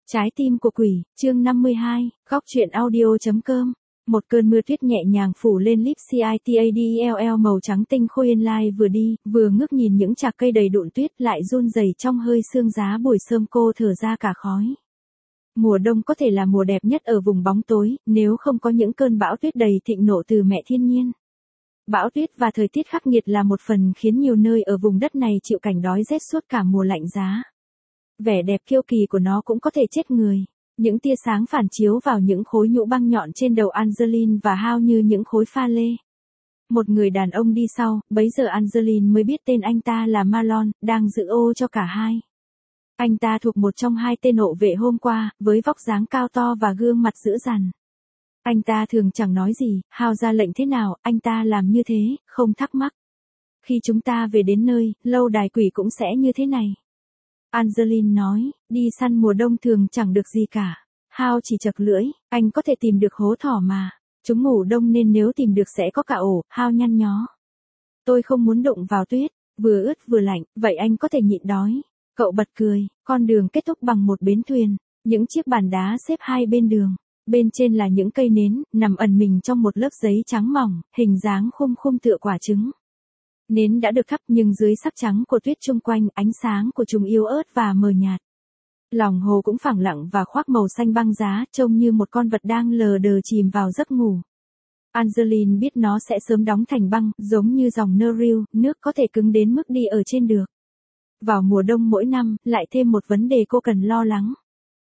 Trái tim của quỷ, chương 52, góc truyện audio.com. Một cơn mưa tuyết nhẹ nhàng phủ lên Lipsy màu trắng tinh khôi yên lai vừa đi, vừa ngước nhìn những chạc cây đầy đụn tuyết lại run rẩy trong hơi sương giá buổi sớm cô thở ra cả khói. Mùa đông có thể là mùa đẹp nhất ở vùng bóng tối, nếu không có những cơn bão tuyết đầy thịnh nộ từ mẹ thiên nhiên. Bão tuyết và thời tiết khắc nghiệt là một phần khiến nhiều nơi ở vùng đất này chịu cảnh đói rét suốt cả mùa lạnh giá. Vẻ đẹp kiêu kỳ của nó cũng có thể chết người. Những tia sáng phản chiếu vào những khối nhũ băng nhọn trên đầu Angeline và Hao như những khối pha lê. Một người đàn ông đi sau, bấy giờ Angeline mới biết tên anh ta là Marlon, đang giữ ô cho cả hai. Anh ta thuộc một trong hai tên hộ vệ hôm qua, với vóc dáng cao to và gương mặt dữ dằn. Anh ta thường chẳng nói gì, Hao ra lệnh thế nào, anh ta làm như thế, không thắc mắc. Khi chúng ta về đến nơi, lâu đài quỷ cũng sẽ như thế này. Angeline nói, đi săn mùa đông thường chẳng được gì cả. Hao chỉ chật lưỡi, anh có thể tìm được hố thỏ mà. Chúng ngủ đông nên nếu tìm được sẽ có cả ổ, Hao nhăn nhó. Tôi không muốn đụng vào tuyết, vừa ướt vừa lạnh, vậy anh có thể nhịn đói. Cậu bật cười, con đường kết thúc bằng một bến thuyền, những chiếc bàn đá xếp hai bên đường. Bên trên là những cây nến, nằm ẩn mình trong một lớp giấy trắng mỏng, hình dáng khum khum tựa quả trứng. Nến đã được thắp nhưng dưới sắc trắng của tuyết chung quanh, ánh sáng của chúng yếu ớt và mờ nhạt. Lòng hồ cũng phẳng lặng và khoác màu xanh băng giá, trông như một con vật đang lờ đờ chìm vào giấc ngủ. Angeline biết nó sẽ sớm đóng thành băng, giống như dòng Nile, nước có thể cứng đến mức đi ở trên được. Vào mùa đông mỗi năm, lại thêm một vấn đề cô cần lo lắng.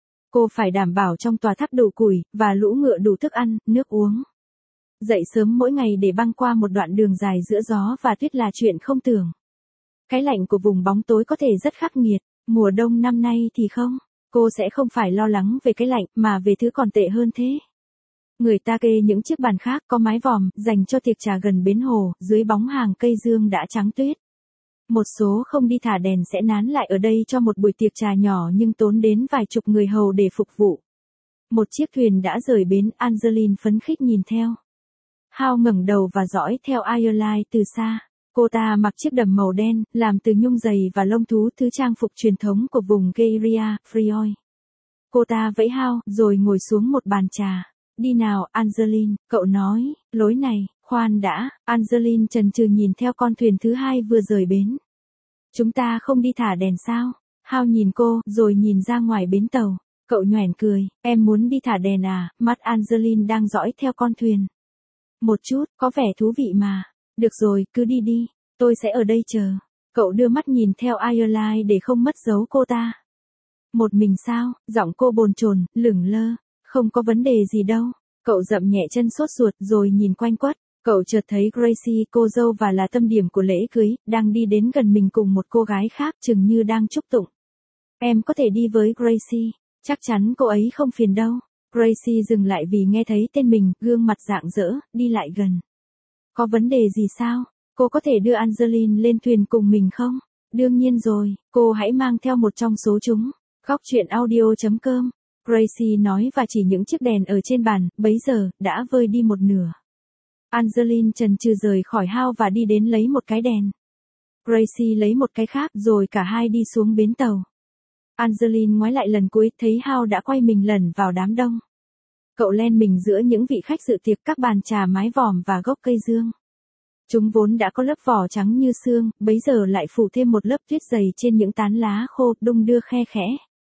Cô phải đảm bảo trong tòa tháp đủ củi, và lũ ngựa đủ thức ăn, nước uống. Dậy sớm mỗi ngày để băng qua một đoạn đường dài giữa gió và tuyết là chuyện không tưởng. Cái lạnh của vùng bóng tối có thể rất khắc nghiệt, mùa đông năm nay thì không. Cô sẽ không phải lo lắng về cái lạnh mà về thứ còn tệ hơn thế. Người ta kê những chiếc bàn khác có mái vòm, dành cho tiệc trà gần bến hồ, dưới bóng hàng cây dương đã trắng tuyết. Một số không đi thả đèn sẽ nán lại ở đây cho một buổi tiệc trà nhỏ nhưng tốn đến vài chục người hầu để phục vụ. Một chiếc thuyền đã rời bến, Angeline phấn khích nhìn theo. Hao ngẩng đầu và dõi theo Ireline từ xa. Cô ta mặc chiếc đầm màu đen, làm từ nhung dày và lông thú, thứ trang phục truyền thống của vùng Geiria, Frioi. Cô ta vẫy Hao, rồi ngồi xuống một bàn trà. Đi nào, Angeline, cậu nói, lối này, khoan đã, Angeline chần chừ nhìn theo con thuyền thứ hai vừa rời bến. Chúng ta không đi thả đèn sao? Hao nhìn cô, rồi nhìn ra ngoài bến tàu. Cậu nhoẻn cười, em muốn đi thả đèn à? Mắt Angeline đang dõi theo con thuyền. Một chút, có vẻ thú vị mà. Được rồi, cứ đi đi, tôi sẽ ở đây chờ. Cậu đưa mắt nhìn theo Ireline để không mất dấu cô ta. Một mình sao? Giọng cô bồn chồn, lửng lơ. Không có vấn đề gì đâu. Cậu dậm nhẹ chân sốt ruột rồi nhìn quanh quất. Cậu chợt thấy Gracie, cô dâu và là tâm điểm của lễ cưới, đang đi đến gần mình cùng một cô gái khác chừng như đang chúc tụng. Em có thể đi với Gracie, chắc chắn cô ấy không phiền đâu. Gracie dừng lại vì nghe thấy tên mình, gương mặt rạng rỡ, đi lại gần. Có vấn đề gì sao? Cô có thể đưa Angeline lên thuyền cùng mình không? Đương nhiên rồi, cô hãy mang theo một trong số chúng. Góc truyện audio.com. Gracie nói và chỉ những chiếc đèn ở trên bàn, bấy giờ, đã vơi đi một nửa. Angeline chần chừ rời khỏi Hao và đi đến lấy một cái đèn. Gracie lấy một cái khác rồi cả hai đi xuống bến tàu. Angeline ngoái lại lần cuối thấy Hao đã quay mình lẩn vào đám đông. Cậu len mình giữa những vị khách dự tiệc, các bàn trà mái vòm và gốc cây dương. Chúng vốn đã có lớp vỏ trắng như xương, bấy giờ lại phủ thêm một lớp tuyết dày trên những tán lá khô, đung đưa khe khẽ.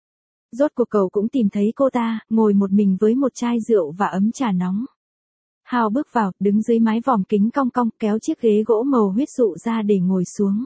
Rốt cuộc cậu cũng tìm thấy cô ta, ngồi một mình với một chai rượu và ấm trà nóng. Hao bước vào, đứng dưới mái vòm kính cong cong, kéo chiếc ghế gỗ màu huyết dụ ra để ngồi xuống.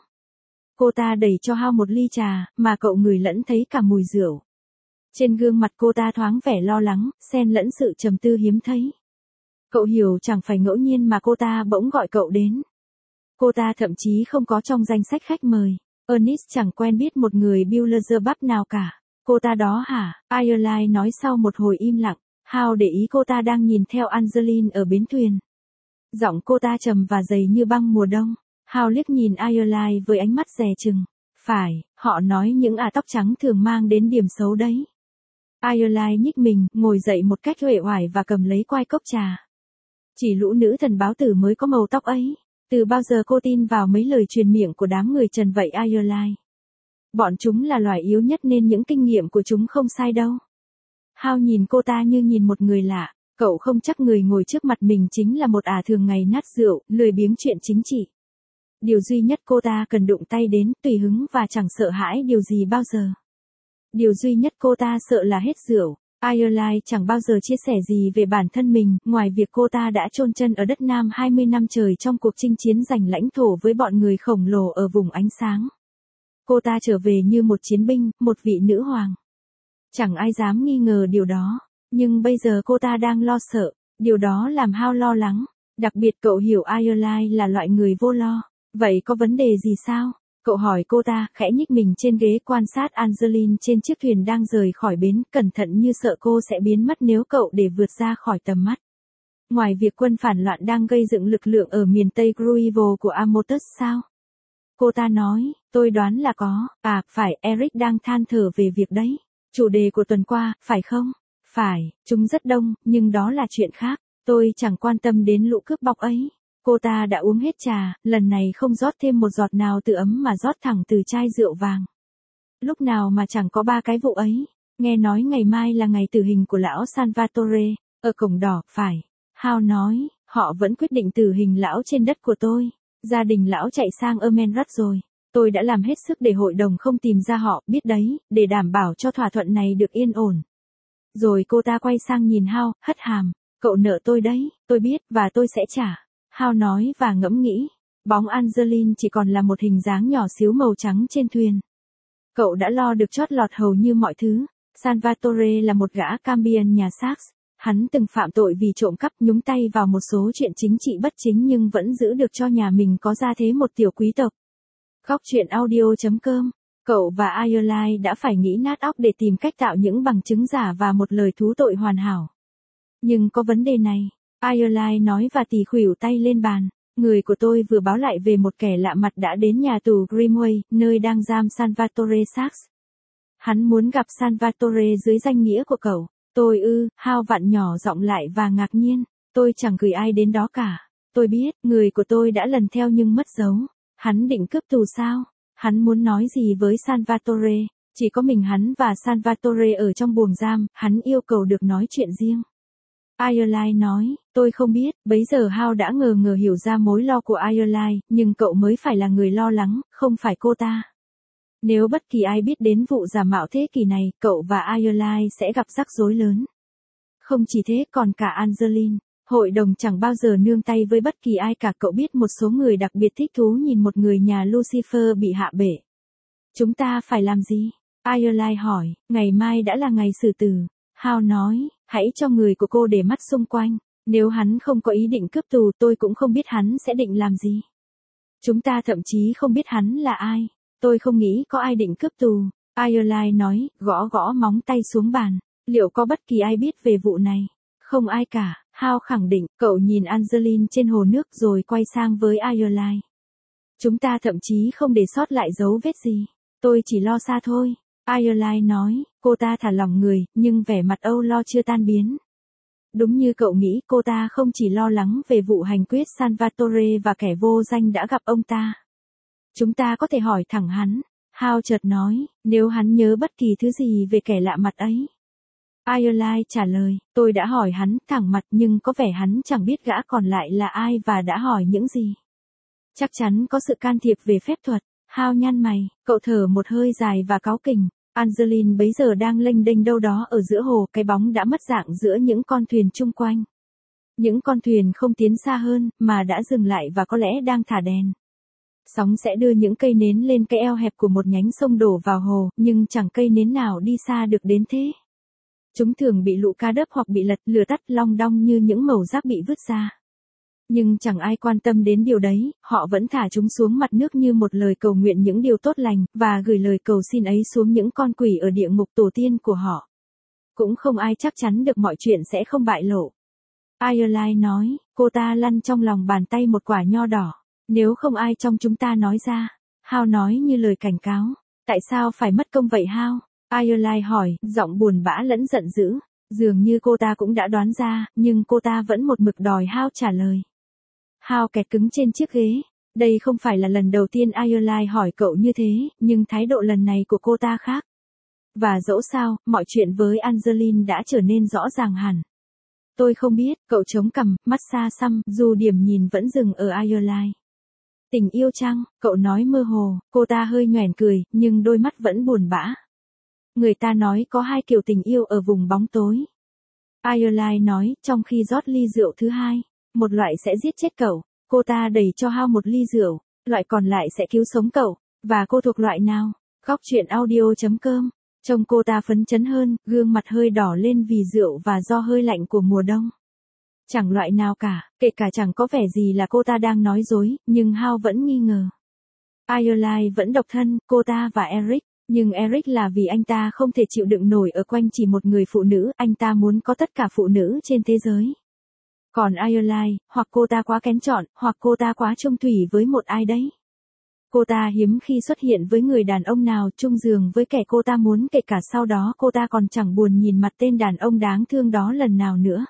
Cô ta đẩy cho Hao một ly trà, mà cậu ngửi lẫn thấy cả mùi rượu. Trên gương mặt cô ta thoáng vẻ lo lắng, xen lẫn sự trầm tư hiếm thấy. Cậu hiểu chẳng phải ngẫu nhiên mà cô ta bỗng gọi cậu đến. Cô ta thậm chí không có trong danh sách khách mời. Ernest chẳng quen biết một người Beelzebub nào cả. Cô ta đó hả? Ireline nói sau một hồi im lặng. Hao để ý cô ta đang nhìn theo Angeline ở bến thuyền. Giọng cô ta trầm và dày như băng mùa đông. Hao liếc nhìn Ireline với ánh mắt dè chừng. Phải, họ nói những tóc trắng thường mang đến điểm xấu đấy. Ireline nhích mình, ngồi dậy một cách uể oải và cầm lấy quai cốc trà. Chỉ lũ nữ thần báo tử mới có màu tóc ấy. Từ bao giờ cô tin vào mấy lời truyền miệng của đám người trần vậy Ireline? Bọn chúng là loài yếu nhất nên những kinh nghiệm của chúng không sai đâu. Hao nhìn cô ta như nhìn một người lạ, cậu không chắc người ngồi trước mặt mình chính là một ả thường ngày nát rượu, lười biếng chuyện chính trị. Điều duy nhất cô ta cần đụng tay đến, tùy hứng và chẳng sợ hãi điều gì bao giờ. Điều duy nhất cô ta sợ là hết rượu. Ireland chẳng bao giờ chia sẻ gì về bản thân mình, ngoài việc cô ta đã chôn chân ở đất Nam 20 năm trời trong cuộc chinh chiến giành lãnh thổ với bọn người khổng lồ ở vùng ánh sáng. Cô ta trở về như một chiến binh, một vị nữ hoàng. Chẳng ai dám nghi ngờ điều đó, nhưng bây giờ cô ta đang lo sợ, điều đó làm Hao lo lắng. Đặc biệt cậu hiểu Ireland là loại người vô lo. Vậy có vấn đề gì sao? Cậu hỏi cô ta, khẽ nhích mình trên ghế quan sát Angeline trên chiếc thuyền đang rời khỏi bến, cẩn thận như sợ cô sẽ biến mất nếu cậu để vượt ra khỏi tầm mắt. Ngoài việc quân phản loạn đang gây dựng lực lượng ở miền Tây Gruivo của Amotus sao? Cô ta nói, tôi đoán là có, phải, Eric đang than thở về việc đấy. Chủ đề của tuần qua, phải không? Phải, chúng rất đông, nhưng đó là chuyện khác, tôi chẳng quan tâm đến lũ cướp bóc ấy. Cô ta đã uống hết trà, lần này không rót thêm một giọt nào từ ấm mà rót thẳng từ chai rượu vàng. Lúc nào mà chẳng có ba cái vụ ấy. Nghe nói ngày mai là ngày tử hình của lão Salvatore, ở cổng đỏ, phải. Hao nói, họ vẫn quyết định tử hình lão trên đất của tôi. Gia đình lão chạy sang Ermenrod rồi. Tôi đã làm hết sức để hội đồng không tìm ra họ, biết đấy, để đảm bảo cho thỏa thuận này được yên ổn. Rồi cô ta quay sang nhìn Hao, hất hàm. Cậu nợ tôi đấy, tôi biết, và tôi sẽ trả. Hao nói và ngẫm nghĩ. Bóng Angeline chỉ còn là một hình dáng nhỏ xíu màu trắng trên thuyền. Cậu đã lo được chót lọt hầu như mọi thứ. Salvatore là một gã Cambian nhà Sax. Hắn từng phạm tội vì trộm cắp, nhúng tay vào một số chuyện chính trị bất chính nhưng vẫn giữ được cho nhà mình có gia thế một tiểu quý tộc. Góc truyện audio.com. Cậu và Ireland đã phải nghĩ nát óc để tìm cách tạo những bằng chứng giả và một lời thú tội hoàn hảo. Nhưng có vấn đề này. Ireland nói và tì khuỷu tay lên bàn. Người của tôi vừa báo lại về một kẻ lạ mặt đã đến nhà tù Grimway, nơi đang giam Salvatore Sax. Hắn muốn gặp Salvatore dưới danh nghĩa của cậu. Hao vặn nhỏ giọng lại và ngạc nhiên. Tôi chẳng gửi ai đến đó cả. Tôi biết, người của tôi đã lần theo nhưng mất dấu. Hắn định cướp tù sao? Hắn muốn nói gì với Salvatore? Chỉ có mình hắn và Salvatore ở trong buồng giam, hắn yêu cầu được nói chuyện riêng. Ireland nói, tôi không biết, bấy giờ Hao đã ngờ hiểu ra mối lo của Ireland, nhưng cậu mới phải là người lo lắng, không phải cô ta. Nếu bất kỳ ai biết đến vụ giả mạo thế kỷ này, cậu và Ireland sẽ gặp rắc rối lớn. Không chỉ thế, còn cả Angeline. Hội đồng chẳng bao giờ nương tay với bất kỳ ai cả. Cậu biết một số người đặc biệt thích thú nhìn một người nhà Lucifer bị hạ bệ. Chúng ta phải làm gì? Ireland hỏi, ngày mai đã là ngày xử tử. Hao nói, hãy cho người của cô để mắt xung quanh. Nếu hắn không có ý định cướp tù, tôi cũng không biết hắn sẽ định làm gì. Chúng ta thậm chí không biết hắn là ai. Tôi không nghĩ có ai định cướp tù. Ireland nói, gõ móng tay xuống bàn. Liệu có bất kỳ ai biết về vụ này? Không ai cả. Hao khẳng định. Cậu nhìn Angeline trên hồ nước rồi quay sang với Ireland. Chúng ta thậm chí không để sót lại dấu vết gì. Tôi chỉ lo xa thôi. Ireland nói, cô ta thả lỏng người, nhưng vẻ mặt âu lo chưa tan biến. Đúng như cậu nghĩ, cô ta không chỉ lo lắng về vụ hành quyết Salvatore và kẻ vô danh đã gặp ông ta. Chúng ta có thể hỏi thẳng hắn. Hao chợt nói, nếu hắn nhớ bất kỳ thứ gì về kẻ lạ mặt ấy. Ireland trả lời, tôi đã hỏi hắn thẳng mặt nhưng có vẻ hắn chẳng biết gã còn lại là ai và đã hỏi những gì. Chắc chắn có sự can thiệp về phép thuật. Hao nhăn mày, cậu thở một hơi dài và cáu kỉnh. Angeline bấy giờ đang lênh đênh đâu đó ở giữa hồ, cái bóng đã mất dạng giữa những con thuyền chung quanh. Những con thuyền không tiến xa hơn, mà đã dừng lại và có lẽ đang thả đèn. Sóng sẽ đưa những cây nến lên cái eo hẹp của một nhánh sông đổ vào hồ, nhưng chẳng cây nến nào đi xa được đến thế. Chúng thường bị lũ cá đớp hoặc bị lửa tắt long đong như những mẩu rác bị vứt ra. Nhưng chẳng ai quan tâm đến điều đấy, họ vẫn thả chúng xuống mặt nước như một lời cầu nguyện những điều tốt lành, và gửi lời cầu xin ấy xuống những con quỷ ở địa ngục tổ tiên của họ. Cũng không ai chắc chắn được mọi chuyện sẽ không bại lộ. Ireland nói, cô ta lăn trong lòng bàn tay một quả nho đỏ. Nếu không ai trong chúng ta nói ra. Hao nói như lời cảnh cáo. Tại sao phải mất công vậy Hao? Ireland hỏi, giọng buồn bã lẫn giận dữ. Dường như cô ta cũng đã đoán ra, nhưng cô ta vẫn một mực đòi Hao trả lời. Hao kẹt cứng trên chiếc ghế. Đây không phải là lần đầu tiên Ireland hỏi cậu như thế, nhưng thái độ lần này của cô ta khác. Và dẫu sao, mọi chuyện với Angeline đã trở nên rõ ràng hẳn. Tôi không biết, cậu chống cằm, mắt xa xăm, dù điểm nhìn vẫn dừng ở Ireland. Tình yêu chăng, cậu nói mơ hồ, cô ta hơi nhoẻn cười, nhưng đôi mắt vẫn buồn bã. Người ta nói có hai kiểu tình yêu ở vùng bóng tối. Ireland nói, trong khi rót ly rượu thứ hai, một loại sẽ giết chết cậu, cô ta đẩy cho Hao một ly rượu, loại còn lại sẽ cứu sống cậu, và cô thuộc loại nào? Góc truyện audio.com. Trông cô ta phấn chấn hơn, gương mặt hơi đỏ lên vì rượu và do hơi lạnh của mùa đông. Chẳng loại nào cả, kể cả chẳng có vẻ gì là cô ta đang nói dối, nhưng Hao vẫn nghi ngờ. Ireland vẫn độc thân, cô ta và Eric, nhưng Eric là vì anh ta không thể chịu đựng nổi ở quanh chỉ một người phụ nữ, anh ta muốn có tất cả phụ nữ trên thế giới. Còn Ireland, hoặc cô ta quá kén chọn, hoặc cô ta quá chung thủy với một ai đấy. Cô ta hiếm khi xuất hiện với người đàn ông nào chung giường với kẻ cô ta muốn, kể cả sau đó cô ta còn chẳng buồn nhìn mặt tên đàn ông đáng thương đó lần nào nữa.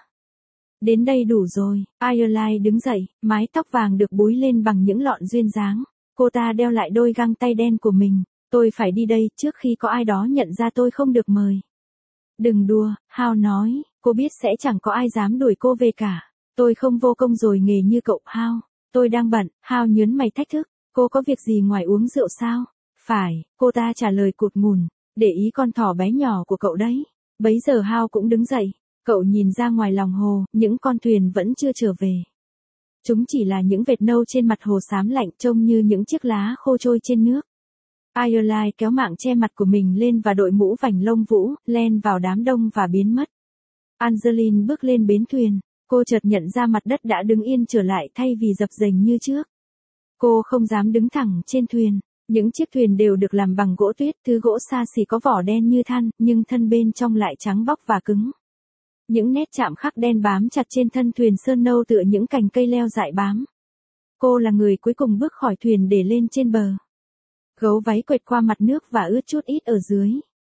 Đến đây đủ rồi, Ireland đứng dậy, mái tóc vàng được búi lên bằng những lọn duyên dáng. Cô ta đeo lại đôi găng tay đen của mình. Tôi phải đi đây trước khi có ai đó nhận ra tôi không được mời. Đừng đùa, Hao nói, cô biết sẽ chẳng có ai dám đuổi cô về cả. Tôi không vô công rồi nghề như cậu, Hao. Tôi đang bận, Hao nhớn mày thách thức. Cô có việc gì ngoài uống rượu sao? Phải, cô ta trả lời cụt ngùn, để ý con thỏ bé nhỏ của cậu đấy. Bấy giờ Hao cũng đứng dậy, cậu nhìn ra ngoài lòng hồ, những con thuyền vẫn chưa trở về. Chúng chỉ là những vệt nâu trên mặt hồ xám lạnh, trông như những chiếc lá khô trôi trên nước. Ireland kéo mạng che mặt của mình lên và đội mũ vành lông vũ, len vào đám đông và biến mất. Angeline bước lên bến thuyền, cô chợt nhận ra mặt đất đã đứng yên trở lại thay vì dập dềnh như trước. Cô không dám đứng thẳng trên thuyền, những chiếc thuyền đều được làm bằng gỗ tuyết, thứ gỗ xa xỉ có vỏ đen như than, nhưng thân bên trong lại trắng bóc và cứng. Những nét chạm khắc đen bám chặt trên thân thuyền sơn nâu tựa những cành cây leo dại bám. Cô là người cuối cùng bước khỏi thuyền để lên trên bờ. Gấu váy quệt qua mặt nước và ướt chút ít ở dưới.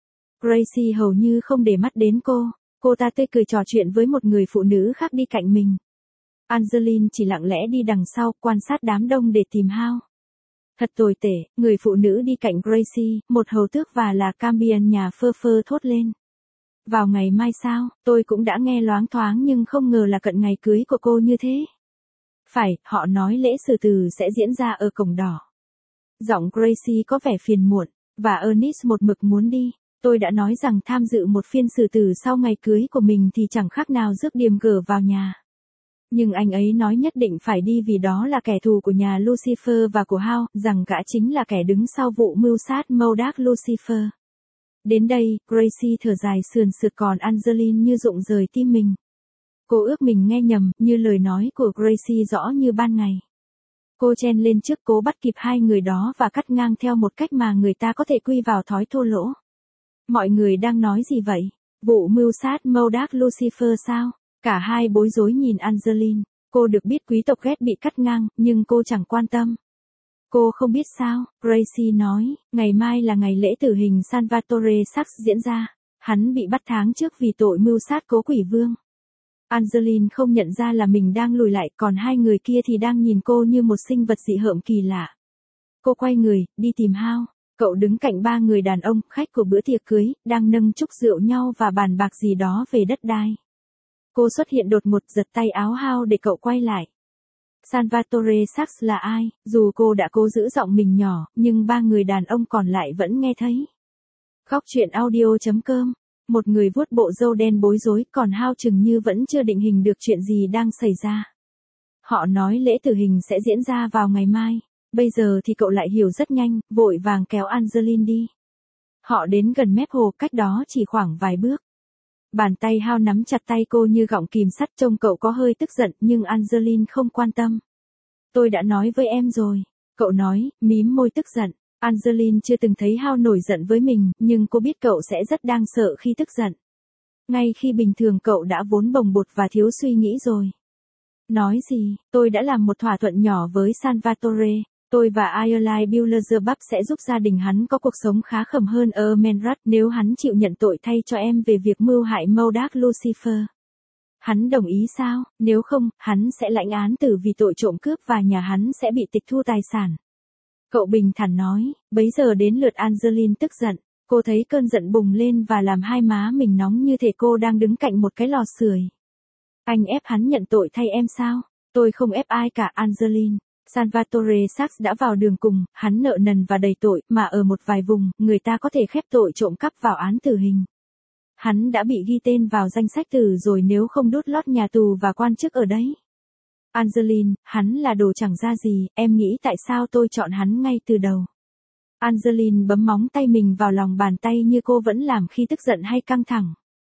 Gracie hầu như không để mắt đến cô ta tươi cười trò chuyện với một người phụ nữ khác đi cạnh mình. Angeline chỉ lặng lẽ đi đằng sau, quan sát đám đông để tìm Hao. Thật tồi tệ, người phụ nữ đi cạnh Gracie, một hầu tước và là Cambion nhà phơ phơ thốt lên. Vào ngày mai sao, tôi cũng đã nghe loáng thoáng nhưng không ngờ là cận ngày cưới của cô như thế. Phải, họ nói lễ xử tử sẽ diễn ra ở cổng đỏ. Giọng Gracie có vẻ phiền muộn, và Ernest một mực muốn đi. Tôi đã nói rằng tham dự một phiên xử tử sau ngày cưới của mình thì chẳng khác nào rước điềm gở vào nhà. Nhưng anh ấy nói nhất định phải đi vì đó là kẻ thù của nhà Lucifer và của Hao, rằng gã chính là kẻ đứng sau vụ mưu sát Murdoch Lucifer. Đến đây, Gracie thở dài sườn sượt, còn Angeline như rụng rời tim mình. Cô ước mình nghe nhầm, như lời nói của Gracie rõ như ban ngày. Cô chen lên trước cố bắt kịp hai người đó và cắt ngang theo một cách mà người ta có thể quy vào thói thô lỗ. Mọi người đang nói gì vậy? Vụ mưu sát Murdoch Lucifer sao? Cả hai bối rối nhìn Angeline. Cô được biết quý tộc ghét bị cắt ngang, nhưng cô chẳng quan tâm. Cô không biết sao, Gracie nói, ngày mai là ngày lễ tử hình Salvatore Sachs diễn ra. Hắn bị bắt tháng trước vì tội mưu sát cố quỷ vương. Angeline không nhận ra là mình đang lùi lại, còn hai người kia thì đang nhìn cô như một sinh vật dị hợm kỳ lạ. Cô quay người, đi tìm Hao. Cậu đứng cạnh ba người đàn ông, khách của bữa tiệc cưới, đang nâng chúc rượu nhau và bàn bạc gì đó về đất đai. Cô xuất hiện đột ngột, giật tay áo Hao để cậu quay lại. Salvatore Sachs là ai? Dù cô đã cố giữ giọng mình nhỏ, nhưng ba người đàn ông còn lại vẫn nghe thấy. Góc truyện audio.com. Một người vuốt bộ râu đen bối rối, còn Hao chừng như vẫn chưa định hình được chuyện gì đang xảy ra. Họ nói lễ tử hình sẽ diễn ra vào ngày mai. Bây giờ thì cậu lại hiểu rất nhanh, vội vàng kéo Angeline đi. Họ đến gần mép hồ, cách đó chỉ khoảng vài bước. Bàn tay Hao nắm chặt tay cô như gọng kìm sắt, trông cậu có hơi tức giận, nhưng Angeline không quan tâm. Tôi đã nói với em rồi, cậu nói, mím môi tức giận. Angeline chưa từng thấy Hao nổi giận với mình, nhưng cô biết cậu sẽ rất đáng sợ khi tức giận. Ngay khi bình thường cậu đã vốn bồng bột và thiếu suy nghĩ rồi. Nói gì, tôi đã làm một thỏa thuận nhỏ với Salvatore. Tôi và Ireland Beelzebub sẽ giúp gia đình hắn có cuộc sống khá khẩm hơn ở Menrat nếu hắn chịu nhận tội thay cho em về việc mưu hại Murdoch Lucifer. Hắn đồng ý sao? Nếu không, hắn sẽ lãnh án tử vì tội trộm cướp và nhà hắn sẽ bị tịch thu tài sản. Cậu bình thản nói, bấy giờ đến lượt Angeline tức giận. Cô thấy cơn giận bùng lên và làm hai má mình nóng như thể cô đang đứng cạnh một cái lò sưởi. Anh ép hắn nhận tội thay em sao? Tôi không ép ai cả Angeline. Salvatore Sachs đã vào đường cùng, hắn nợ nần và đầy tội, mà ở một vài vùng, người ta có thể khép tội trộm cắp vào án tử hình. Hắn đã bị ghi tên vào danh sách tử rồi nếu không đút lót nhà tù và quan chức ở đấy. Angeline, hắn là đồ chẳng ra gì, em nghĩ tại sao tôi chọn hắn ngay từ đầu. Angeline bấm móng tay mình vào lòng bàn tay như cô vẫn làm khi tức giận hay căng thẳng.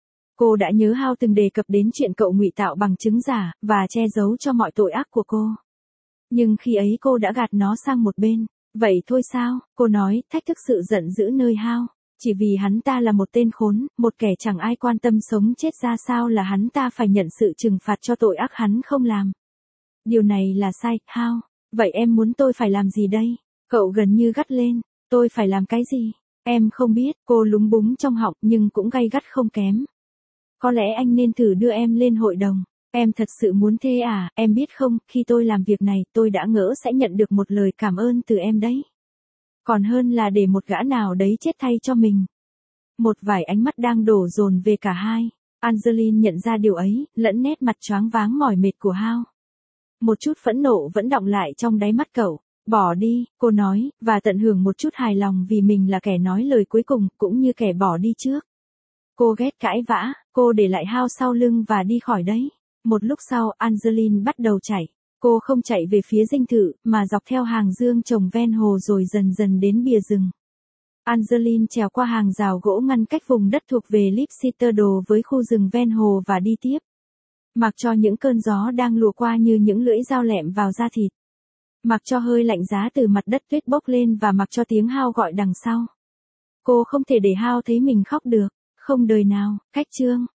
Cô đã nhớ Hao từng đề cập đến chuyện cậu ngụy tạo bằng chứng giả, và che giấu cho mọi tội ác của cô. Nhưng khi ấy cô đã gạt nó sang một bên. Vậy thôi sao, cô nói, thách thức sự giận dữ nơi Hao. Chỉ vì hắn ta là một tên khốn, một kẻ chẳng ai quan tâm sống chết ra sao là hắn ta phải nhận sự trừng phạt cho tội ác hắn không làm. Điều này là sai, Hao. Vậy em muốn tôi phải làm gì đây? Cậu gần như gắt lên. Tôi phải làm cái gì? Em không biết, cô lúng búng trong họng nhưng cũng gay gắt không kém. Có lẽ anh nên thử đưa em lên hội đồng. Em thật sự muốn thế à, em biết không, khi tôi làm việc này, tôi đã ngỡ sẽ nhận được một lời cảm ơn từ em đấy. Còn hơn là để một gã nào đấy chết thay cho mình. Một vài ánh mắt đang đổ dồn về cả hai. Angeline nhận ra điều ấy, lẫn nét mặt choáng váng mỏi mệt của Hao. Một chút phẫn nộ vẫn đọng lại trong đáy mắt cậu. Bỏ đi, cô nói, và tận hưởng một chút hài lòng vì mình là kẻ nói lời cuối cùng, cũng như kẻ bỏ đi trước. Cô ghét cãi vã, cô để lại Hao sau lưng và đi khỏi đấy. Một lúc sau, Angeline bắt đầu chạy. Cô không chạy về phía dinh thự, mà dọc theo hàng dương trồng ven hồ rồi dần dần đến bìa rừng. Angeline trèo qua hàng rào gỗ ngăn cách vùng đất thuộc về Lipsitterdo với khu rừng ven hồ và đi tiếp. Mặc cho những cơn gió đang lùa qua như những lưỡi dao lẹm vào da thịt. Mặc cho hơi lạnh giá từ mặt đất tuyết bốc lên và mặc cho tiếng Hao gọi đằng sau. Cô không thể để Hao thấy mình khóc được, không đời nào, cách chương.